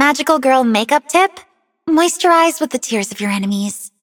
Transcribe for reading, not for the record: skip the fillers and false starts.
Magical girl makeup tip? Moisturize with the tears of your enemies.